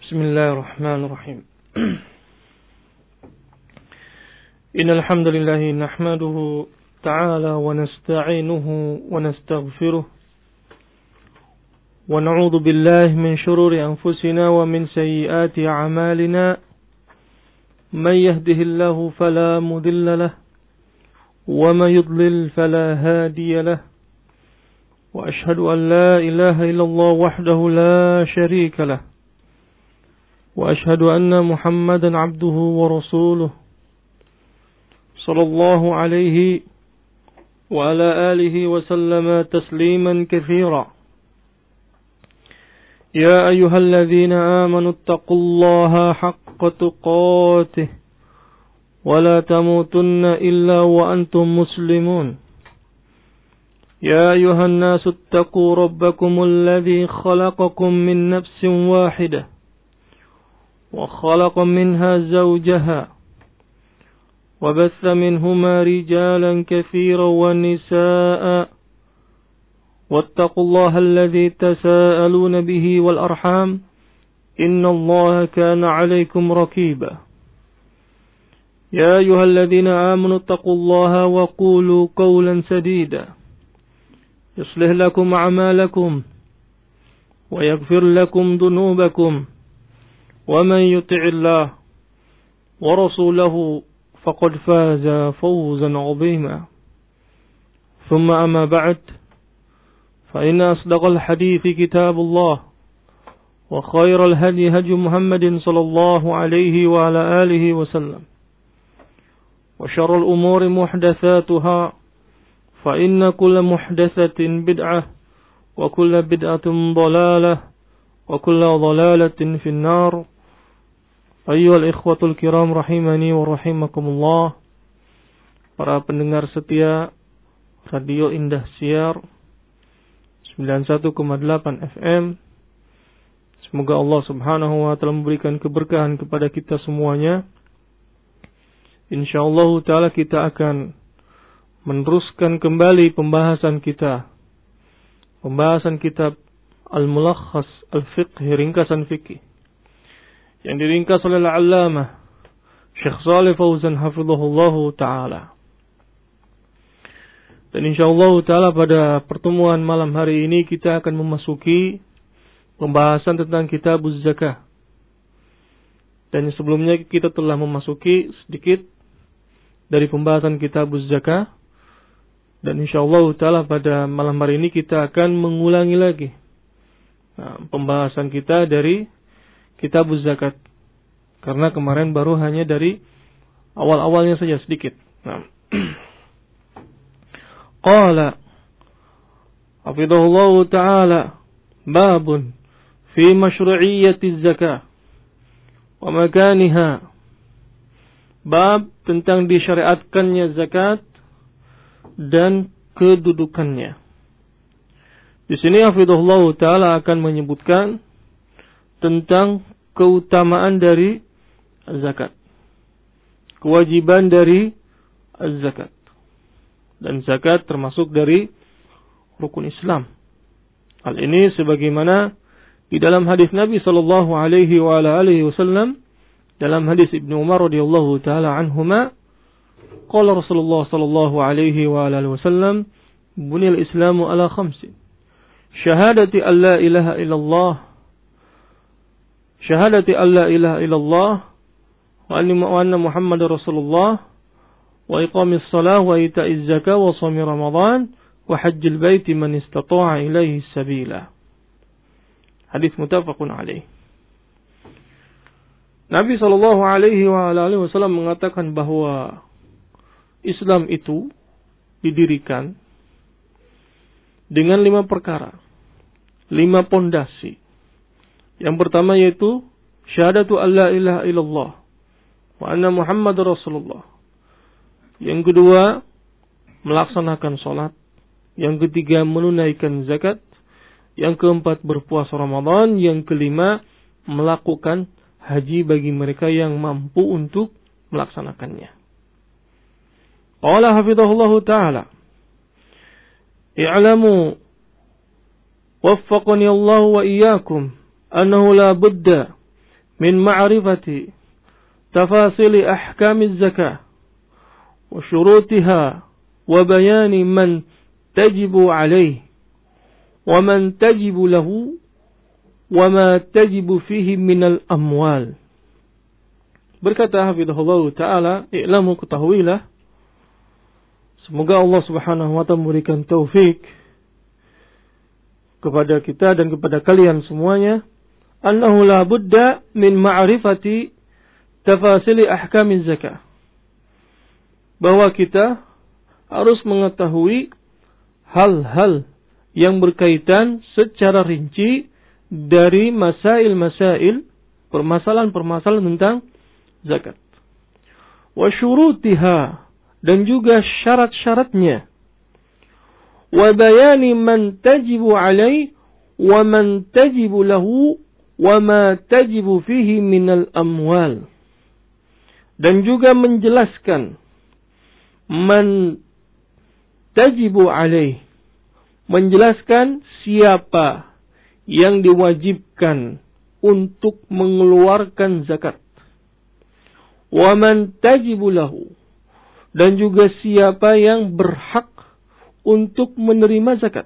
Bismillahirrahmanirrahim. Innal hamdalillah nahmaduhu ta'ala wa nasta'inuhu wa nastaghfiruh wa na'udzu billahi min shururi anfusina wa min sayyiati a'malina. Man yahdihillahu fala mudilla lahu wa man yudlil fala hadiya lahu. Wa ashhadu an la ilaha illallah wahdahu la sharika lahu. وأشهد أن محمدا عبده ورسوله صلى الله عليه وعلى آله وسلم تسليما كثيرا. يا أيها الذين آمنوا اتقوا الله حق تقاته ولا تموتن إلا وأنتم مسلمون. يا أيها الناس اتقوا ربكم الذي خلقكم من نفس واحدة وخلق منها زوجها وبث منهما رجالا كثيرا ونساء واتقوا الله الذي تساءلون به والأرحام إن الله كان عليكم رقيبا. يا أيها الذين آمنوا اتقوا الله وقولوا قولا سديدا يصلح لكم أعمالكم ويغفر لكم ذنوبكم ومن يطع الله ورسوله فقد فاز فوزا عظيما. ثم أما بعد فإن أصدق الحديث كتاب الله وخير الهدي هدي محمد صلى الله عليه وعلى آله وسلم وشر الأمور محدثاتها فإن كل محدثة بدعة وكل بدعة ضلالة وكل ضلالة في النار. Ayyuhal ikhwatul kiram rahimani wa rahimakumullah. Para pendengar setia Radio Indah Siar 91,8 FM. Semoga Allah Subhanahu wa taala memberikan keberkahan kepada kita semuanya. Insyaallah taala kita akan meneruskan kembali pembahasan kita. Pembahasan kitab Al-Mulakhas Al-Fiqh, ringkasan fikih, yang diringkas oleh Al-Allamah Syekh Shalih Fauzan hafizahullahu ta'ala. Dan insyaallah ta'ala pada pertemuan malam hari ini kita akan memasuki pembahasan tentang Kitabuz Zakah. Dan sebelumnya kita telah memasuki sedikit dari pembahasan Kitabuz Zakah. Dan insyaallah ta'ala pada malam hari ini kita akan mengulangi lagi pembahasan kita dari Kitabuz Zakat, karena kemarin baru hanya dari awal-awalnya saja sedikit. Qala hafidhahullahu ta'ala babun fi masyru'iyyatiz zakah wa makaniha. Bab tentang disyariatkannya zakat dan kedudukannya. Di sini hafidhahullahu ta'ala akan menyebutkan tentang keutamaan dari zakat, kewajiban dari zakat. Dan zakat termasuk dari rukun Islam. Hal ini sebagaimana di dalam hadis Nabi sallallahu alaihi wa alihi wasallam, dalam hadis Ibnu Umar radhiyallahu taala anhuma, qala Rasulullah sallallahu alaihi wa alihi wasallam, buniyal Islamu ala khamsin. Syahadati an la ilaha illallah, syahadati an la ilaha illallah wa anna Muhammadar Rasulullah wa iqamis salah wa ita'iz zakah wa shaumi Ramadan wa hajjil baiti man istata'a ilaihi sabila. Hadis muttafaqun alaih. Nabi sallallahu alaihi wa alihi wasallam mengatakan bahwa Islam itu didirikan dengan 5 perkara, 5 pondasi. Yang pertama yaitu syahadatu an la ilaha illallah wa anna Muhammadar Rasulullah. Yang kedua, melaksanakan salat. Yang ketiga, menunaikan zakat. Yang keempat, berpuasa Ramadan. Yang kelima, melakukan haji bagi mereka yang mampu untuk melaksanakannya. Qala hafidhahullahu ta'ala, i'lamu waffaqani Allah wa iyyakum annahu la budda min ma'rifati tafasili ahkamiz zakah wa syurutiha wa bayani man tajibu alaih wa man tajibu lahu wa ma tajibu fihi minal amwal. Berkata hafizahullah ta'ala, i'lamu, ketahuilah, semoga Allah subhanahu wa ta'ala memberikan taufik kepada kita dan kepada kalian semuanya, annahu la budda min ma'rifati tafasili ahkamiz zakah, bahwa kita harus mengetahui hal-hal yang berkaitan secara rinci dari masail-masail, permasalahan-permasalahan tentang zakat. Wa syurutiha, dan juga syarat-syaratnya. Wa bayani man tajibu alaih wa man tajibu lahu wa ma tajibu fihi minal amwal. Dan juga menjelaskan man tajibu alaih, menjelaskan siapa yang diwajibkan untuk mengeluarkan zakat. Wa man tajibu lahu, dan juga siapa yang berhak untuk menerima zakat.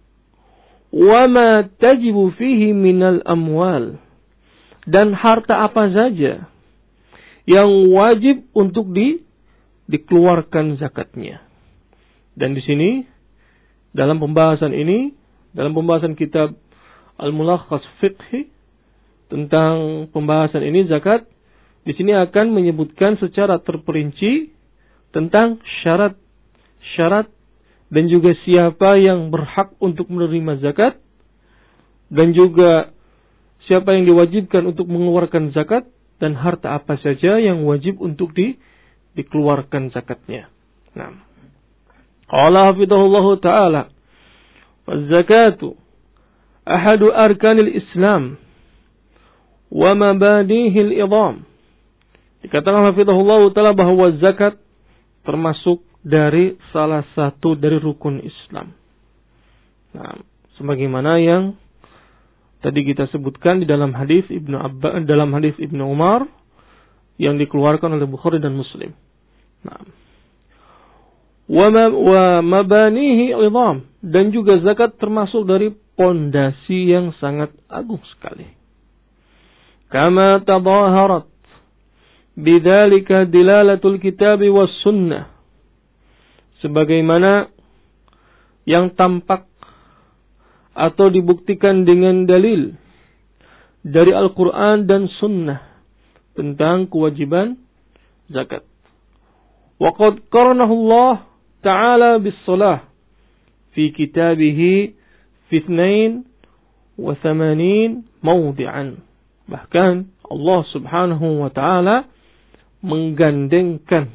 Wa ma tajibu fihi minal amwal, dan harta apa saja yang wajib untuk dikeluarkan zakatnya. Dan di sini dalam pembahasan ini, dalam pembahasan kitab Al-Mulakhas Fiqhi tentang pembahasan ini zakat, di sini akan menyebutkan secara terperinci tentang syarat-syarat dan juga siapa yang berhak untuk menerima zakat, dan juga siapa yang diwajibkan untuk mengeluarkan zakat, dan harta apa saja yang wajib untuk dikeluarkan zakatnya. Nah, qala hafidhahullahu ta'ala, "Az-zakatu ahadu arkanil Islam wa mabanihi al-idham." Dikatakan hafidhahullahu ta'ala bahwa zakat termasuk dari salah satu dari rukun Islam. Nah, sebagaimana yang tadi kita sebutkan di dalam hadis Ibnu Umar yang dikeluarkan oleh Bukhari dan Muslim. Nah, wa mabanihi idham, dan juga zakat termasuk dari pondasi yang sangat agung sekali. Kama tadaharat bidzalika dilalatul kitab was sunnah, sebagaimana yang tampak atau dibuktikan dengan dalil dari Al-Quran dan Sunnah tentang kewajiban zakat. Wa qad qaranahu Allah Ta'ala bis-salah fi kitabihi fi 82 mawdi'an. Bahkan Allah Subhanahu wa Ta'ala menggandengkan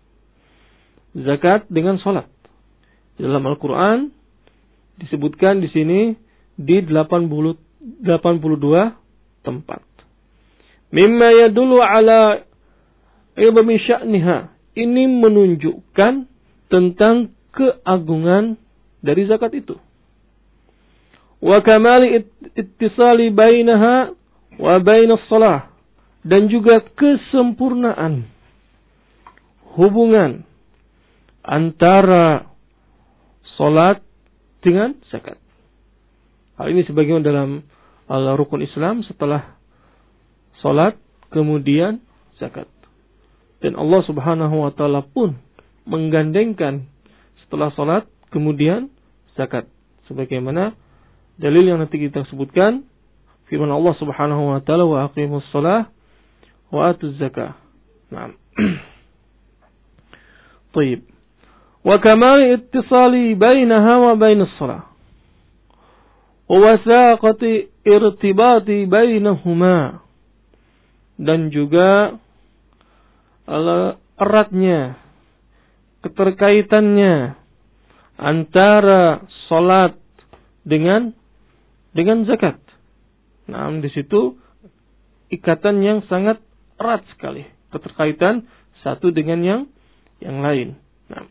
zakat dengan salat. Dalam Al-Quran disebutkan di sini di 82 tempat. Mimma yadullu ala idhami sya'niha. Ini menunjukkan tentang keagungan dari zakat itu. Wa kamali ittisali bainaha wa bainas shalah, dan juga kesempurnaan hubungan antara salat dengan zakat. Hal ini sebagaimana dalam rukun Islam, setelah salat kemudian zakat. Dan Allah Subhanahu wa Ta'ala pun menggandengkan setelah salat kemudian zakat, sebagaimana dalil yang nanti kita sebutkan, firman Allah Subhanahu wa Ta'ala, wa aqimus shalah wa atuz zakah. Naam. Baik. Wa kamali ittisali bainaha wa bainas shalah wa wasaqati irtibati bainahuma, dan juga eratnya keterkaitannya antara salat dengan zakat. Nah, di situ ikatan yang sangat erat sekali, keterkaitan satu dengan yang lain. Nah.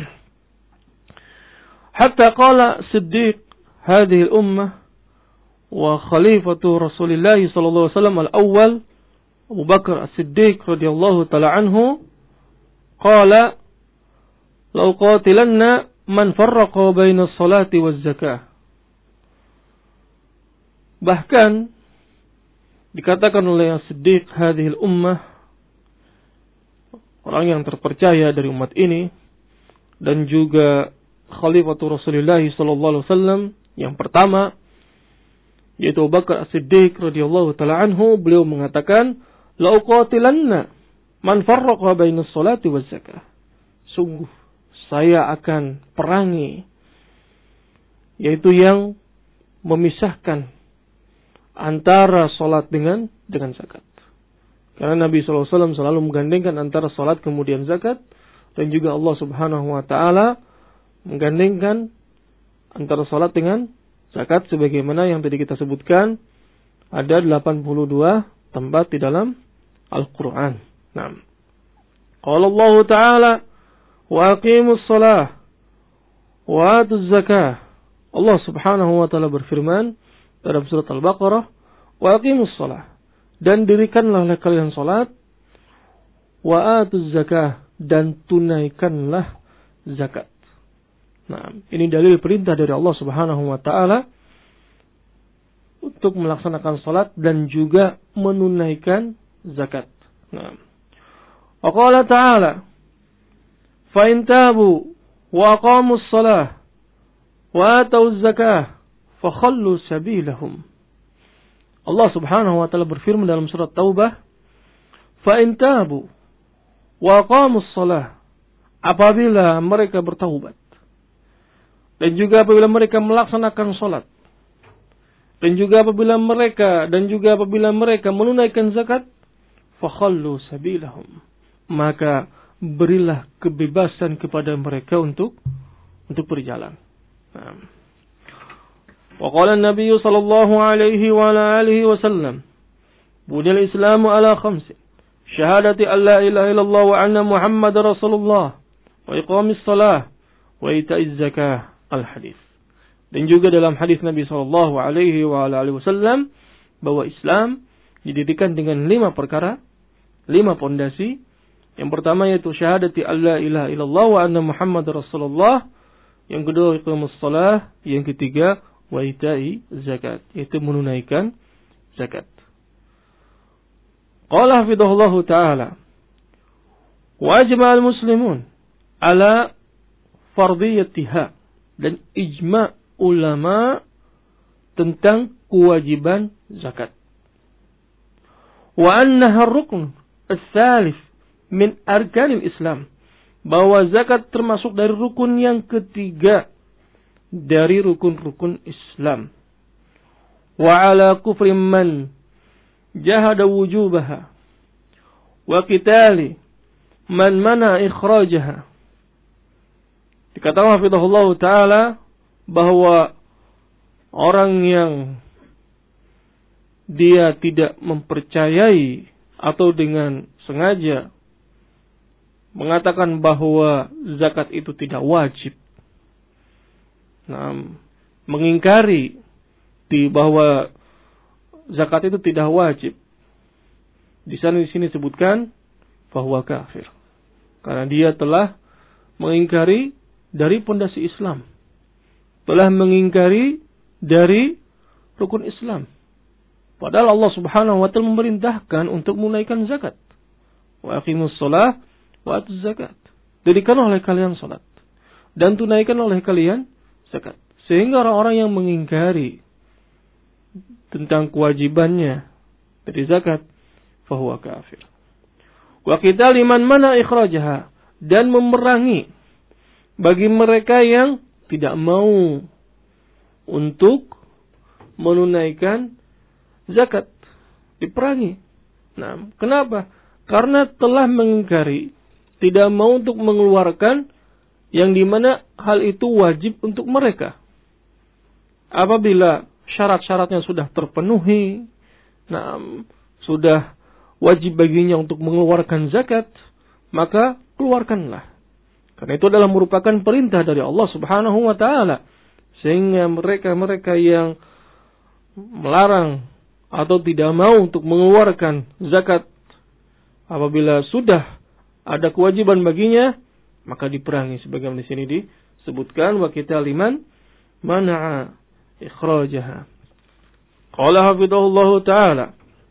Hatta qala Siddiq hadhihi al-ummah wa khalifatu Rasulillah sallallahu alaihi wasallam al-awwal Abu Bakar As-Siddiq radhiyallahu taala anhu qala law qatilanna man farraqa baina as-salati waz-zakah. Bahkan dikatakan oleh As-Siddiq hadhil ummah, orang yang terpercaya dari umat ini dan juga Khalifatul Rasulullah sallallahu alaihi wasallam yang pertama, yaitu Abu Bakar As-Siddiq radhiyallahu taala anhu, beliau mengatakan la uqatilanna man farraqa bainas salati waz zakah. Sungguh saya akan perangi, yaitu yang memisahkan antara salat dengan zakat. Karena Nabi sallallahu alaihi wasallam selalu menggandengkan antara salat kemudian zakat, dan juga Allah Subhanahu wa taala menggandengkan antara salat dengan zakat sebagaimana yang tadi kita sebutkan ada 82 tempat di dalam Al-Qur'an. Naam. Qala Allah Ta'ala wa aqimus shalah wa atuz zakah. Allah Subhanahu wa taala berfirman dalam surat Al-Baqarah, wa aqimus shalah, dan dirikanlah oleh kalian salat, wa atuz zakah, dan tunaikanlah zakat. Nah, ini dalil perintah dari Allah Subhanahu wa taala untuk melaksanakan salat dan juga menunaikan zakat. Nah, wa qala ta'ala fa in tabu wa aqamus shalah wa atuz zakah fa khallu sabilahum. Allah Subhanahu wa taala berfirman dalam surat Taubah, fa in tabu wa aqamus shalah, apabila mereka bertaubat dan juga apabila mereka melaksanakan salat, dan juga apabila mereka menunaikan zakat, fakhallu sabilahum, maka berilah kebebasan kepada mereka untuk berjalan. Wa qala an-nabiy sallallahu alaihi wa ala alihi wasallam, buniyal islamu ala khamsin, syahadati an la ilaha illallah wa anna muhammadar rasulullah, wa iqamis shalah, wa ita'iz zakah. Al-hadis. Dan juga dalam hadis Nabi sallallahu alaihi wa alihi wasallam bahwa Islam didirikan dengan 5 perkara, 5 pondasi. Yang pertama yaitu syahadati alla ilaha illallah wa anna muhammadar rasulullah. Yang kedua iqamus shalah, yang ketiga wa ita'i zakat, yaitu menunaikan zakat. Qala hafidhahullahu ta'ala wa ajma'al muslimun ala fardiyatiha, dan ijma' ulama tentang kewajiban zakat. Wa annaha rukun ats-tsalits min arkanil Islam, bahwa zakat termasuk dari rukun yang ketiga dari rukun-rukun Islam. Wa ala kufri man jahada wujubaha wa qitali man mana ikhrajaha. Dikatakan hafizahullah ta'ala bahwa orang yang dia tidak mempercayai atau dengan sengaja mengatakan bahwa zakat itu tidak wajib, mengingkari bahwa zakat itu tidak wajib, di sini disebutkan bahwa kafir, karena dia telah mengingkari dari pondasi Islam, telah mengingkari dari rukun Islam. Padahal Allah Subhanahu wa taala memerintahkan untuk menunaikan zakat. Wa aqimus shalah wa atuz zakat. Dirikan oleh kalian salat dan tunaikan oleh kalian zakat. Sehingga orang-orang yang mengingkari tentang kewajibannya dari zakat, fahuwa kafir. Wa qitali man mana ikhrajaha, dan memerangi bagi mereka yang tidak mau untuk menunaikan zakat, diperangi. Nah, kenapa? Karena telah mengingkari, tidak mau untuk mengeluarkan yang dimana hal itu wajib untuk mereka. Apabila syarat-syaratnya sudah terpenuhi, sudah wajib baginya untuk mengeluarkan zakat, maka keluarkanlah. Karena itu adalah merupakan perintah dari Allah Subhanahu wa taala. Sehingga mereka-mereka yang melarang atau tidak mau untuk mengeluarkan zakat Apabila sudah ada kewajiban baginya, maka diperangi. Sebagaimana di sini disebutkan, wa qital liman mana'a ikhrajaha. Qala hafidhahullahu ta'ala,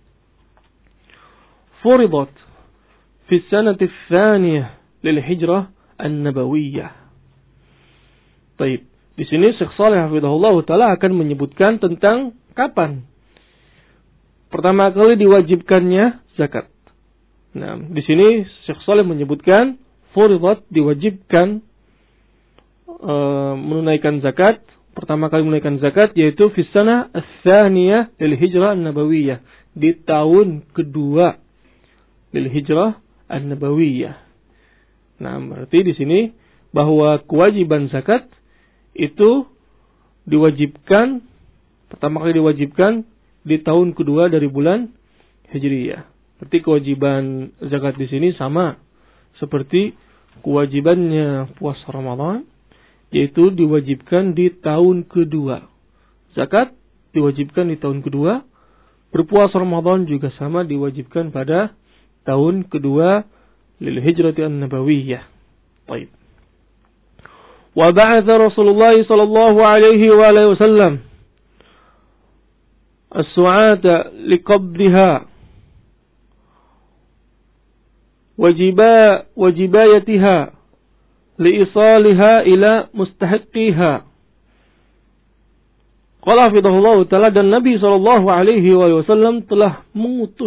furidat fi sanati tsaniyah lil hijrah an-nabawiyyah. Baik, di sini Syekh Shalih hafidhahullahu ta'ala akan menyebutkan tentang kapan pertama kali diwajibkannya zakat. Nah, di sini Syekh Shalih menyebutkan furidat, diwajibkan menunaikan zakat. Pertama kali menunaikan zakat yaitu fi sanah ats-tsaniyah lil hijrah an-nabawiyyah, di tahun kedua lil hijrah an-nabawiyyah. Nah, berarti di sini bahwa kewajiban zakat itu diwajibkan, pertama kali diwajibkan di tahun kedua dari bulan Hijriyah. Berarti kewajiban zakat di sini sama seperti kewajibannya puasa Ramadan, yaitu diwajibkan di tahun kedua. Zakat diwajibkan di tahun kedua, berpuasa Ramadan juga sama diwajibkan pada tahun kedua lil hijrati an-nabawiyyah. Baik. Wa ba'atha Rasulullah sallallahu alaihi wa alihi wasallam as-su'ata liqabdiha wajibayatiha liisaliha ila mustahiqiha. Qala hafidhahullah ta'ala, dan Nabi sallallahu alaihi wasallam telah mengutus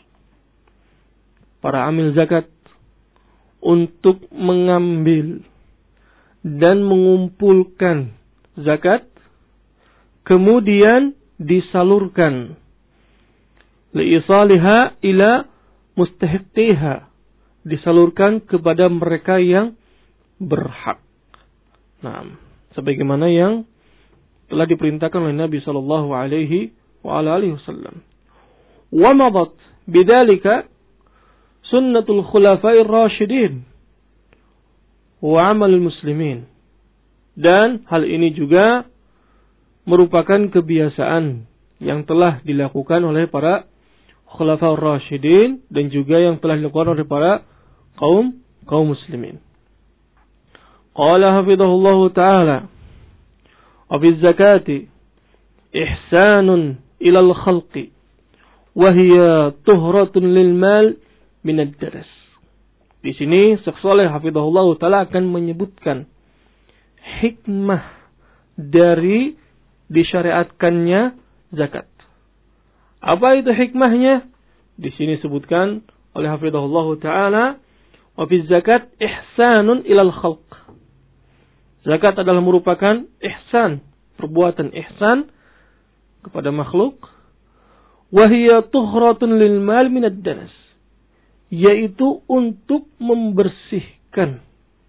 para amil zakat untuk mengambil dan mengumpulkan zakat, kemudian disalurkan liisaliha ila mustahiqiha, disalurkan kepada mereka yang berhak. Nah, sebagaimana yang telah diperintahkan oleh Nabi sallallahu alaihi wasallam. Wa madat bidzalika sunnatul khulafa'ir rasyidin wa amalul muslimin. Dan hal ini juga merupakan kebiasaan yang telah dilakukan oleh para khulafa'ur rasyidin dan juga yang telah dilakukan oleh para kaum muslimin. Qala hafidhahullahu ta'ala, wa fi zakati ihsanun ilal khalqi wa hiya tuhratun lil mal min ad-daras. Di sini Syekh Shalih hafidhahullahu ta'ala akan menyebutkan hikmah dari disyariatkannya zakat. Apa itu hikmahnya? Di sini disebutkan oleh hafidhahullahu ta'ala, wa fi zakat ihsanun ilal khalq. Zakat adalah merupakan ihsan, perbuatan ihsan kepada makhluk. Wa hiya tuhratun lil mal min ad-danas, yaitu untuk membersihkan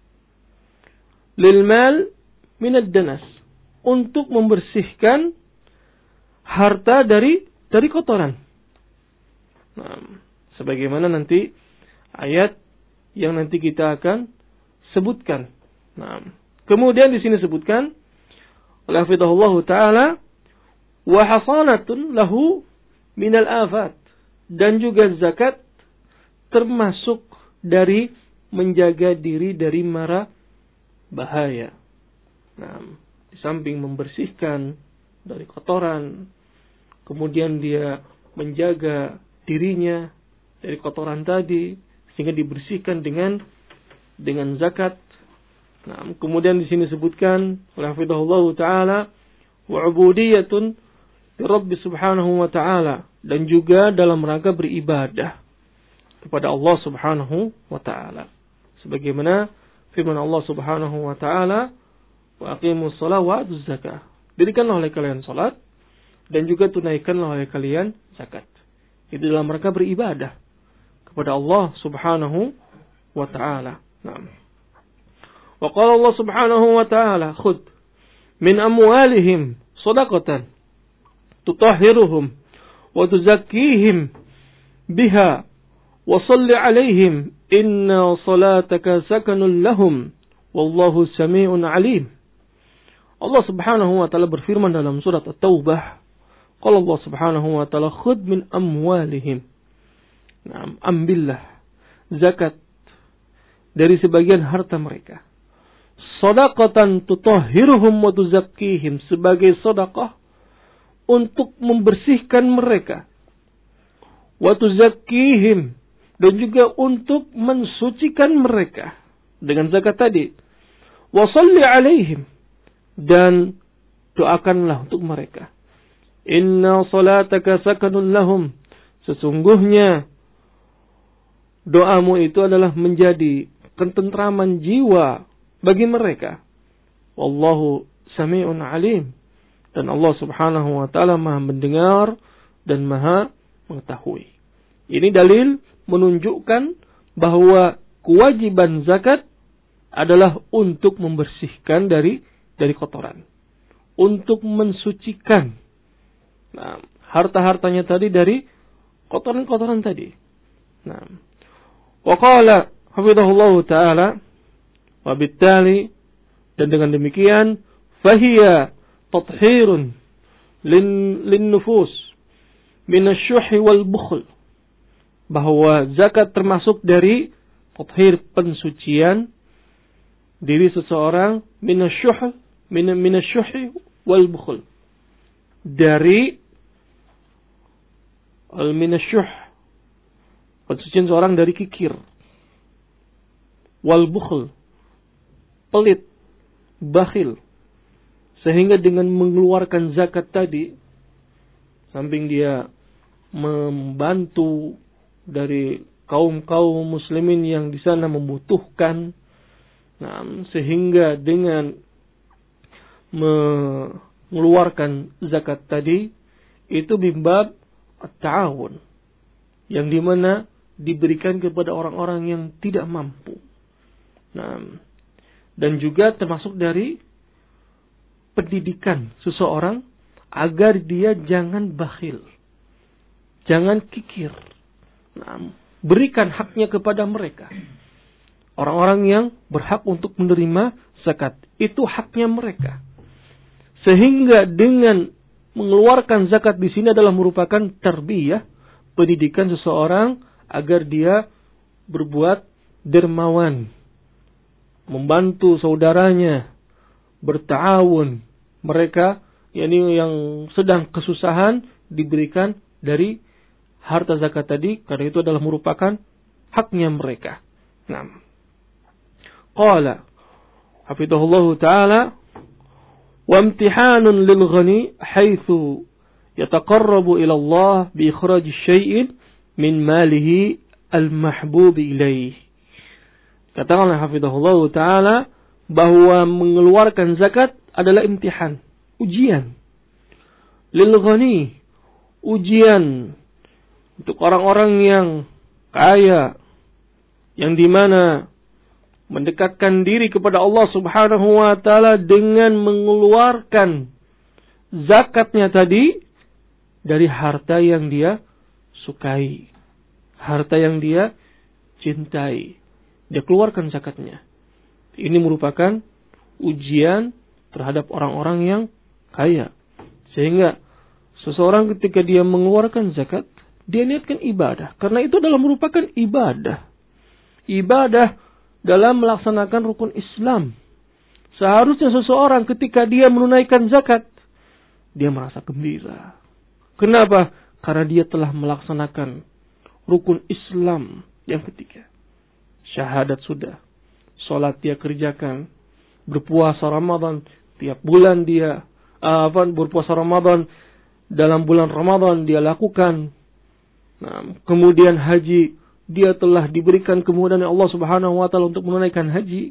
lil mal min ad-danas, untuk membersihkan harta dari kotoran. Nah, sebagaimana nanti ayat yang nanti kita akan sebutkan. Nah, kemudian di sini sebutkan oleh hafidhahullahu ta'ala, wa hasanatun lahu minal afat, dan juga zakat termasuk dari menjaga diri dari mara bahaya. Nah, di samping membersihkan dari kotoran, kemudian dia menjaga dirinya dari kotoran tadi sehingga dibersihkan dengan zakat. Nah, kemudian di sini disebutkan oleh hafidhahullahu ta'ala, wa ubudiyatun li Rabbi subhanahu wa ta'ala, dan juga dalam rangka beribadah kepada Allah subhanahu wa ta'ala. Sebagaimana firman Allah subhanahu wa ta'ala, wa aqimus shalah wa atuz zakah. Dirikanlah oleh kalian salat dan juga tunaikanlah oleh kalian zakat. Itu dalam rangka beribadah kepada Allah subhanahu wa ta'ala. Naam. Wa qala Allah subhanahu wa ta'ala, khudh min amwalihim shadaqatan tutahhiruhum wa tuzakkihim biha wa salli alaihim inna salataka sakanun lahum wallahu sami'un alim. Allah subhanahu wa ta'ala berfirman dalam surat At-Taubah, qala Allah subhanahu wa ta'ala, khudh min amwalihim. Nah, ambillah zakat dari sebagian harta mereka. Shadaqatan tutahhiruhum wa tuzakkihim, sebagai sedekah untuk membersihkan mereka. Wa tuzakkihim, dan juga untuk mensucikan mereka dengan zakat tadi. Wa shalli alaihim, dan doakanlah untuk mereka. Inna salataka sakanun lahum, sesungguhnya doamu itu adalah menjadi ketentraman jiwa bagi mereka. Wallahu sami'un alim, dan Allah subhanahu wa ta'ala maha mendengar dan maha mengetahui. Ini dalil menunjukkan bahwa kewajiban zakat adalah untuk membersihkan dari kotoran, untuk mensucikan harta-hartanya tadi dari kotoran-kotoran tadi. Wa qala hafizahullah ta'ala, wabittali, dan dengan demikian fahiya tathhirun lin nufus min asy-syuh wal bukhl, bahwa zakat termasuk dari tathhir, pensucian diri seseorang min asy-syuh wal bukhl, dari al-minasyuh, pensucian seorang dari kikir, wal bukhl, pelit, bakhil, sehingga dengan mengeluarkan zakat tadi, samping dia membantu dari kaum muslimin yang di sana membutuhkan, sehingga dengan mengeluarkan zakat tadi itu bimbab at-ta'awun, yang dimana diberikan kepada orang-orang yang tidak mampu. Dan juga termasuk dari pendidikan seseorang agar dia jangan bakhil, jangan kikir. Berikan haknya kepada mereka. Orang-orang yang berhak untuk menerima zakat, itu haknya mereka. Sehingga dengan mengeluarkan zakat di sini adalah merupakan tarbiyah, pendidikan seseorang agar dia berbuat dermawan, membantu saudaranya, berta'awun. Mereka yang sedang kesusahan diberikan dari harta zakat tadi, karena itu adalah merupakan haknya mereka. Qala hafizahullahu ta'ala, wa imtihanun lil ghani haitsu yataqarrabu ila Allah bi ikhraj syai'in min malihi al mahbub ilaih. Katakanlah hafizahullahu ta'ala bahwa mengeluarkan zakat adalah imtihan, ujian. Lil ghani, ujian untuk orang-orang yang kaya, yang dimana mendekatkan diri kepada Allah subhanahu wa ta'ala dengan mengeluarkan zakatnya tadi dari harta yang dia sukai, harta yang dia cintai. Dia keluarkan zakatnya. Ini merupakan ujian terhadap orang-orang yang kaya. Sehingga seseorang ketika dia mengeluarkan zakat, dia niatkan ibadah. Karena itu adalah merupakan ibadah. Ibadah dalam melaksanakan rukun Islam. Seharusnya seseorang ketika dia menunaikan zakat, dia merasa gembira. Kenapa? Karena dia telah melaksanakan rukun Islam yang ketiga. Syahadat sudah, sholat dia kerjakan, berpuasa Ramadan tiap bulan dia, berpuasa Ramadan dalam bulan Ramadan dia lakukan. Kemudian haji, dia telah diberikan kemudahan Allah Subhanahu wa taala untuk menunaikan haji,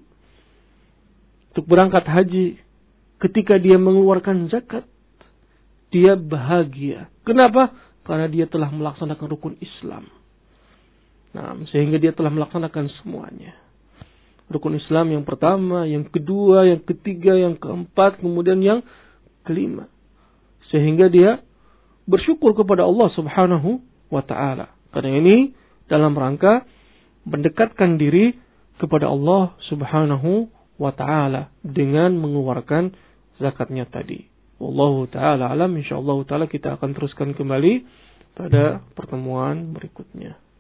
untuk berangkat haji. Ketika dia mengeluarkan zakat, dia bahagia. Kenapa? Karena dia telah melaksanakan rukun Islam. Sehingga dia telah melaksanakan semuanya. Rukun Islam yang pertama, yang kedua, yang ketiga, yang keempat, kemudian yang kelima. Sehingga dia bersyukur kepada Allah Subhanahu wa ta'ala. Karena ini dalam rangka mendekatkan diri kepada Allah Subhanahu wa ta'ala dengan mengeluarkan zakatnya tadi. Wallahu ta'ala alam. InsyaAllah ta'ala kita akan teruskan kembali pada pertemuan berikutnya.